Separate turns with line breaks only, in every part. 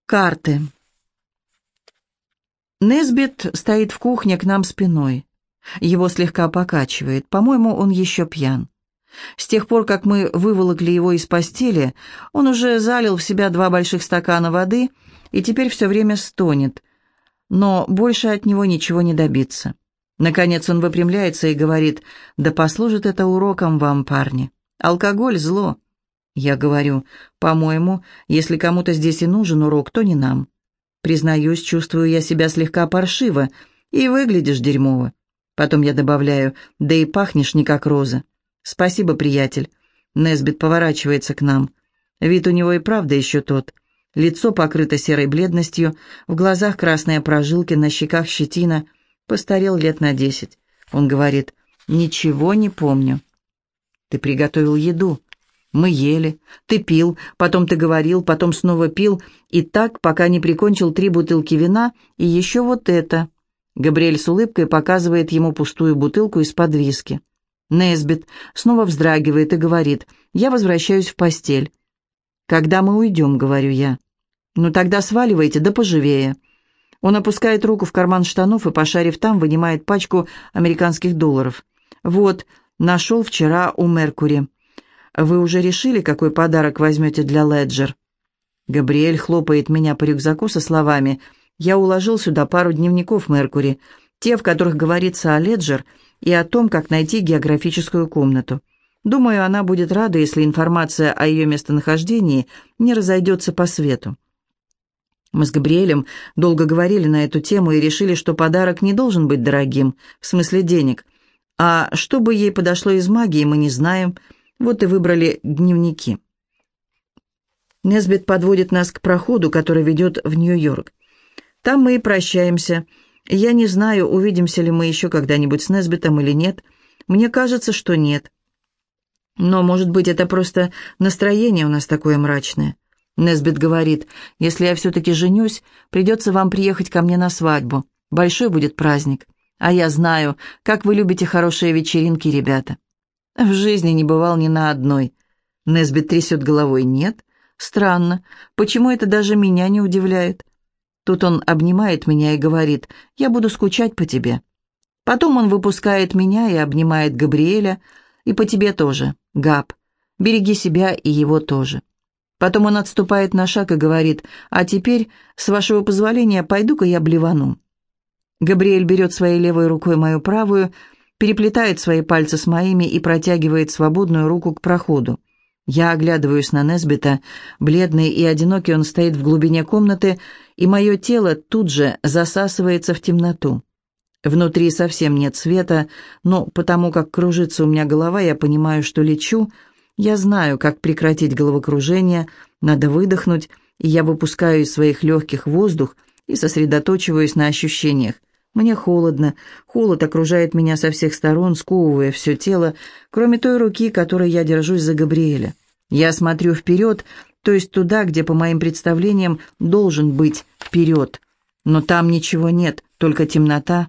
Карты. Несбит стоит в кухне к нам спиной. Его слегка покачивает. По-моему, он еще пьян. С тех пор, как мы выволокли его из постели, он уже залил в себя 2 больших стакана воды и теперь все время стонет. Но больше от него ничего не добиться. Наконец он выпрямляется и говорит: «Да послужит это уроком вам, парни. Алкоголь — зло». Я говорю: «По-моему, если кому-то здесь и нужен урок, то не нам. Признаюсь, чувствую я себя слегка паршиво, и выглядишь дерьмово». Потом я добавляю: «Да и пахнешь не как роза». «Спасибо, приятель». Несбит поворачивается к нам. Вид у него и правда еще тот. Лицо покрыто серой бледностью, в глазах красные прожилки, на щеках щетина. Постарел лет на 10. Он говорит: «Ничего не помню». «Ты приготовил еду. Мы ели. Ты пил, потом ты говорил, потом снова пил. И так, пока не прикончил 3 бутылки вина и еще вот это». Габриэль с улыбкой показывает ему пустую бутылку из-под виски. Несбит снова вздрагивает и говорит: «Я возвращаюсь в постель». «Когда мы уйдем?» — говорю я. «Ну тогда сваливайте, да поживее». Он опускает руку в карман штанов и, пошарив там, вынимает пачку американских долларов. «Вот, нашел вчера у Меркури. Вы уже решили, какой подарок возьмете для Леджер?» Габриэль хлопает меня по рюкзаку со словами: «Я уложил сюда пару дневников Меркури, те, в которых говорится о Леджер и о том, как найти географическую комнату. Думаю, она будет рада, если информация о ее местонахождении не разойдется по свету». Мы с Габриэлем долго говорили на эту тему и решили, что подарок не должен быть дорогим, в смысле денег. А что бы ей подошло из магии, мы не знаем. Вот и выбрали дневники. Несбит подводит нас к проходу, который ведет в Нью-Йорк. Там мы и прощаемся. Я не знаю, увидимся ли мы еще когда-нибудь с Несбитом или нет. Мне кажется, что нет. Но, может быть, это просто настроение у нас такое мрачное. Несбит говорит: «Если я все-таки женюсь, придется вам приехать ко мне на свадьбу. Большой будет праздник. А я знаю, как вы любите хорошие вечеринки, ребята». В жизни не бывал ни на одной. Несбит трясет головой. «Нет? Странно. Почему это даже меня не удивляет?» Тут он обнимает меня и говорит: «Я буду скучать по тебе». Потом он выпускает меня и обнимает Габриэля. «И по тебе тоже, Габ. Береги себя и его тоже». Потом он отступает на шаг и говорит: «А теперь, с вашего позволения, пойду-ка я блевану». Габриэль берет своей левой рукой мою правую, переплетает свои пальцы с моими и протягивает свободную руку к проходу. Я оглядываюсь на Несбита. Бледный и одинокий он стоит в глубине комнаты, и мое тело тут же засасывается в темноту. Внутри совсем нет света, но потому как кружится у меня голова, я понимаю, что лечу. Я знаю, как прекратить головокружение, надо выдохнуть, и я выпускаю из своих легких воздух и сосредоточиваюсь на ощущениях. Мне холодно, холод окружает меня со всех сторон, сковывая все тело, кроме той руки, которой я держусь за Габриэля. Я смотрю вперед, то есть туда, где, по моим представлениям, должен быть вперед. Но там ничего нет, только темнота.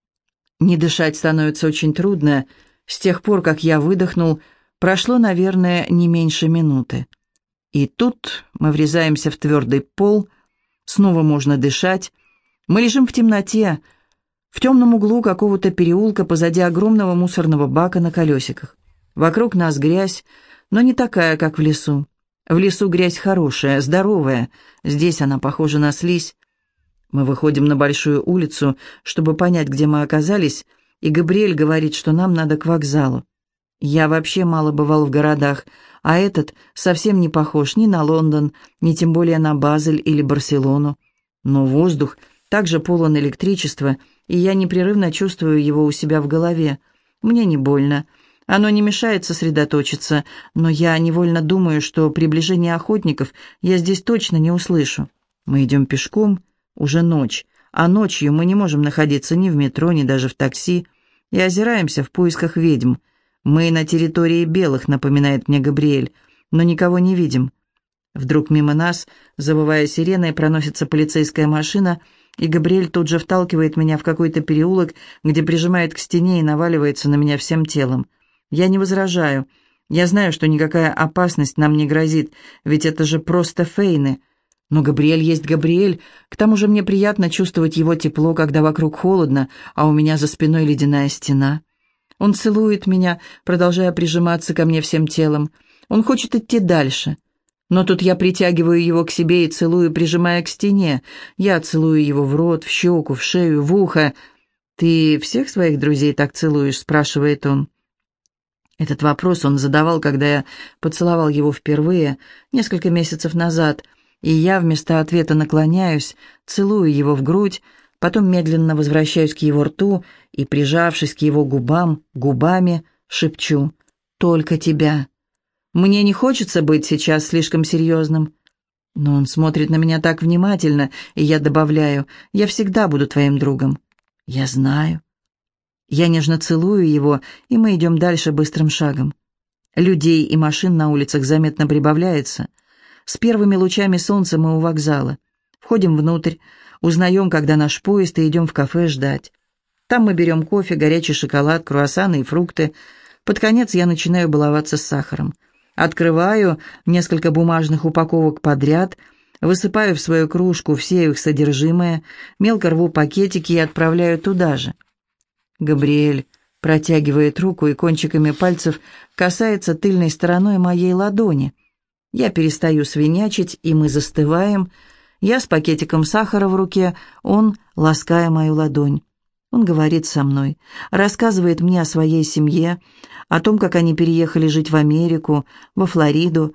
Не дышать становится очень трудно. С тех пор, как я выдохнул, прошло, наверное, не меньше минуты. И тут мы врезаемся в твердый пол, снова можно дышать. Мы лежим в темноте, в темном углу какого-то переулка позади огромного мусорного бака на колесиках. Вокруг нас грязь, но не такая, как в лесу. В лесу грязь хорошая, здоровая, здесь она похожа на слизь. Мы выходим на большую улицу, чтобы понять, где мы оказались, и Габриэль говорит, что нам надо к вокзалу. Я вообще мало бывал в городах, а этот совсем не похож ни на Лондон, ни тем более на Базель или Барселону. Но воздух также полон электричества, и я непрерывно чувствую его у себя в голове. Мне не больно. Оно не мешает сосредоточиться, но я невольно думаю, что приближение охотников я здесь точно не услышу. Мы идем пешком, уже ночь, а ночью мы не можем находиться ни в метро, ни даже в такси, и озираемся в поисках ведьм. «Мы на территории белых», — напоминает мне Габриэль, «но никого не видим». Вдруг мимо нас, завывая сиреной, проносится полицейская машина, и Габриэль тут же вталкивает меня в какой-то переулок, где прижимает к стене и наваливается на меня всем телом. Я не возражаю. Я знаю, что никакая опасность нам не грозит, ведь это же просто фейны. Но Габриэль есть Габриэль, к тому же мне приятно чувствовать его тепло, когда вокруг холодно, а у меня за спиной ледяная стена. Он целует меня, продолжая прижиматься ко мне всем телом. Он хочет идти дальше. Но тут я притягиваю его к себе и целую, прижимая к стене. Я целую его в рот, в щеку, в шею, в ухо. «Ты всех своих друзей так целуешь?» — спрашивает он. Этот вопрос он задавал, когда я поцеловал его впервые, несколько месяцев назад, и я вместо ответа наклоняюсь, целую его в грудь, потом медленно возвращаюсь к его рту и, прижавшись к его губам, губами, шепчу: «Только тебя». Мне не хочется быть сейчас слишком серьезным. Но он смотрит на меня так внимательно, и я добавляю: «Я всегда буду твоим другом». «Я знаю». Я нежно целую его, и мы идем дальше быстрым шагом. Людей и машин на улицах заметно прибавляется. С первыми лучами солнца мы у вокзала. Входим внутрь, узнаем, когда наш поезд, и идем в кафе ждать. Там мы берем кофе, горячий шоколад, круассаны и фрукты. Под конец я начинаю баловаться с сахаром. Открываю несколько бумажных упаковок подряд, высыпаю в свою кружку все их содержимое, мелко рву пакетики и отправляю туда же. Габриэль протягивает руку и кончиками пальцев касается тыльной стороной моей ладони. Я перестаю свинячить, и мы застываем. Я с пакетиком сахара в руке, он, лаская мою ладонь. Он говорит со мной, рассказывает мне о своей семье, о том, как они переехали жить в Америку, во Флориду,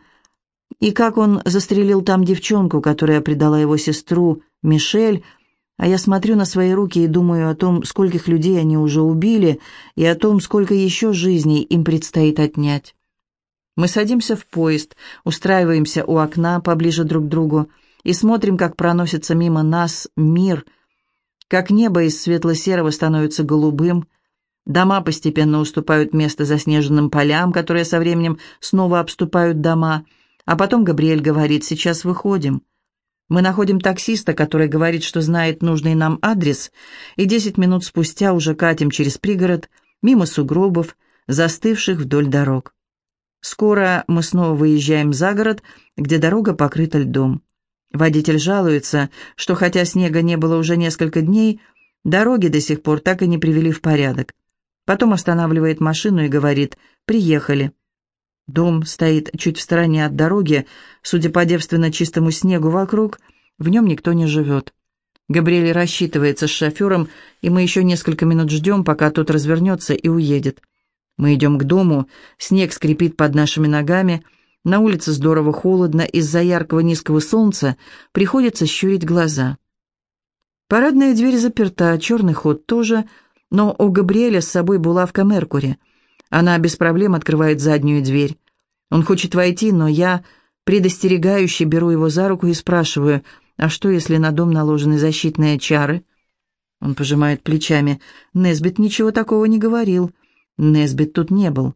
и как он застрелил там девчонку, которая предала его сестру, Мишель. А я смотрю на свои руки и думаю о том, скольких людей они уже убили, и о том, сколько еще жизней им предстоит отнять. Мы садимся в поезд, устраиваемся у окна поближе друг к другу и смотрим, как проносится мимо нас мир, как небо из светло-серого становится голубым, дома постепенно уступают место заснеженным полям, которые со временем снова обступают дома, а потом Габриэль говорит: «Сейчас выходим». Мы находим таксиста, который говорит, что знает нужный нам адрес, и 10 минут спустя уже катим через пригород, мимо сугробов, застывших вдоль дорог. Скоро мы снова выезжаем за город, где дорога покрыта льдом. Водитель жалуется, что хотя снега не было уже несколько дней, дороги до сих пор так и не привели в порядок. Потом останавливает машину и говорит: «Приехали». Дом стоит чуть в стороне от дороги, судя по девственно чистому снегу вокруг, в нем никто не живет. Габриэль рассчитывается с шофером, и мы еще несколько минут ждем, пока тот развернется и уедет. Мы идем к дому, снег скрипит под нашими ногами, на улице здорово холодно, из-за яркого низкого солнца приходится щурить глаза. Парадная дверь заперта, черный ход тоже, но у Габриэля с собой булавка Меркури. Она без проблем открывает заднюю дверь. Он хочет войти, но я предостерегающе беру его за руку и спрашиваю: «А что, если на дом наложены защитные чары?» Он пожимает плечами. «Несбит ничего такого не говорил. Несбит тут не был.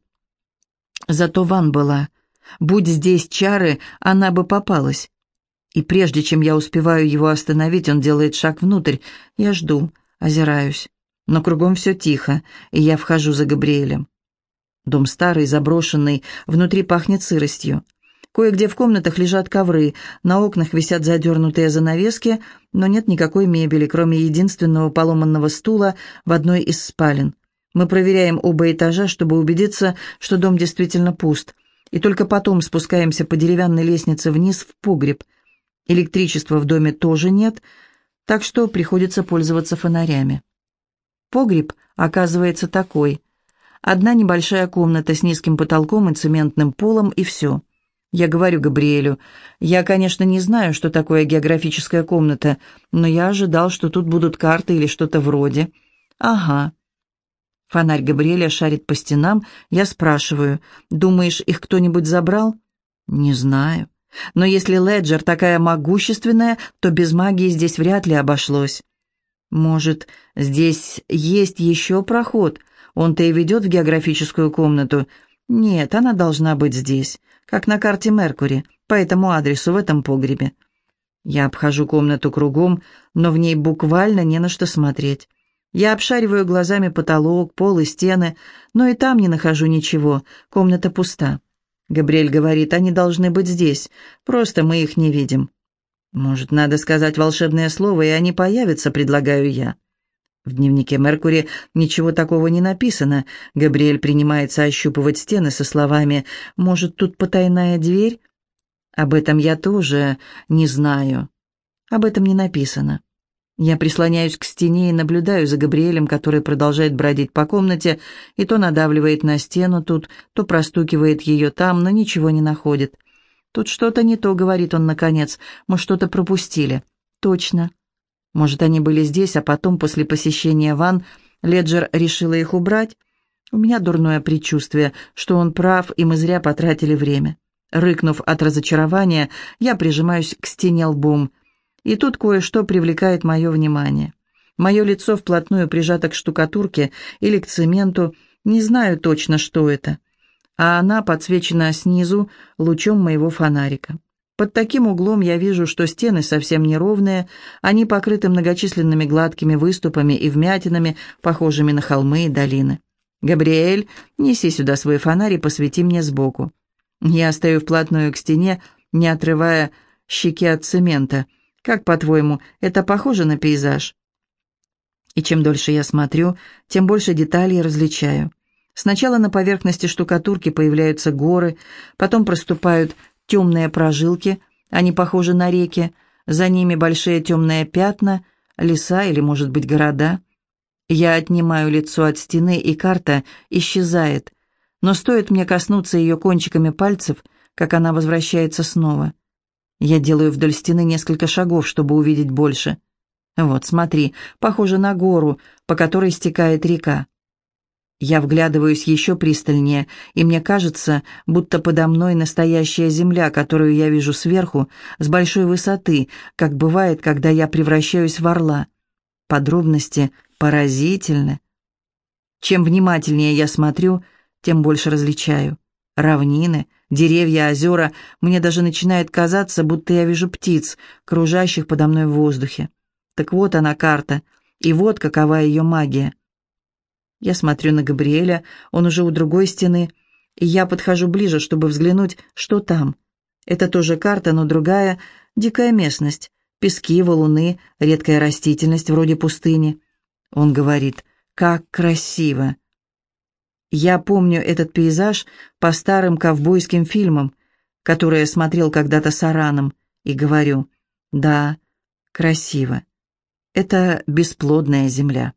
Зато Ван была. Будь здесь чары, она бы попалась». И прежде чем я успеваю его остановить, он делает шаг внутрь. Я жду, озираюсь. Но кругом все тихо, и я вхожу за Габриэлем. Дом старый, заброшенный, внутри пахнет сыростью. Кое-где в комнатах лежат ковры, на окнах висят задернутые занавески, но нет никакой мебели, кроме единственного поломанного стула в одной из спален. Мы проверяем оба этажа, чтобы убедиться, что дом действительно пуст, и только потом спускаемся по деревянной лестнице вниз в погреб. Электричества в доме тоже нет, так что приходится пользоваться фонарями. Погреб оказывается такой: одна небольшая комната с низким потолком и цементным полом, и все. Я говорю Габриэлю: «Я, конечно, не знаю, что такое географическая комната, но я ожидал, что тут будут карты или что-то вроде». «Ага». Фонарь Габриэля шарит по стенам. Я спрашиваю: «Думаешь, их кто-нибудь забрал?» «Не знаю. Но если Леджер такая могущественная, то без магии здесь вряд ли обошлось». «Может, здесь есть еще проход? Он-то и ведет в географическую комнату». «Нет, она должна быть здесь, как на карте Меркури, по этому адресу в этом погребе». Я обхожу комнату кругом, но в ней буквально не на что смотреть. Я обшариваю глазами потолок, пол и стены, но и там не нахожу ничего, комната пуста. Габриэль говорит: «Они должны быть здесь, просто мы их не видим». Может, надо сказать волшебное слово, и они появятся, предлагаю я. В дневнике Меркури ничего такого не написано. Габриэль принимается ощупывать стены со словами «Может, тут потайная дверь?» Об этом я тоже не знаю. Об этом не написано. Я прислоняюсь к стене и наблюдаю за Габриэлем, который продолжает бродить по комнате, и то надавливает на стену тут, то простукивает ее там, но ничего не находит. «Тут что-то не то», — говорит он наконец. «Мы что-то пропустили». «Точно». Может, они были здесь, а потом, после посещения ванн, Леджер решила их убрать? У меня дурное предчувствие, что он прав, и мы зря потратили время. Рыкнув от разочарования, я прижимаюсь к стене лбом. И тут кое-что привлекает мое внимание. Мое лицо вплотную прижато к штукатурке или к цементу, не знаю точно, что это. А она подсвечена снизу лучом моего фонарика. Под таким углом я вижу, что стены совсем неровные, они покрыты многочисленными гладкими выступами и вмятинами, похожими на холмы и долины. «Габриэль, неси сюда свой фонарь и посвети мне сбоку». Я стою вплотную к стене, не отрывая щеки от цемента. «Как, по-твоему, это похоже на пейзаж?» И чем дольше я смотрю, тем больше деталей различаю. Сначала на поверхности штукатурки появляются горы, потом проступают темные прожилки, они похожи на реки, за ними большие темные пятна, леса или, может быть, города. Я отнимаю лицо от стены, и карта исчезает, но стоит мне коснуться ее кончиками пальцев, как она возвращается снова. Я делаю вдоль стены несколько шагов, чтобы увидеть больше. Вот, смотри, похоже на гору, по которой стекает река. Я вглядываюсь еще пристальнее, и мне кажется, будто подо мной настоящая земля, которую я вижу сверху, с большой высоты, как бывает, когда я превращаюсь в орла. Подробности поразительны. Чем внимательнее я смотрю, тем больше различаю. Равнины, деревья, озера, мне даже начинает казаться, будто я вижу птиц, кружащих подо мной в воздухе. Так вот она карта, и вот какова ее магия. Я смотрю на Габриэля, он уже у другой стены, и я подхожу ближе, чтобы взглянуть, что там. Это тоже карта, но другая, дикая местность, пески, валуны, редкая растительность вроде пустыни. Он говорит: «Как красиво!» Я помню этот пейзаж по старым ковбойским фильмам, которые я смотрел когда-то с Араном, и говорю: «Да, красиво. Это бесплодная земля».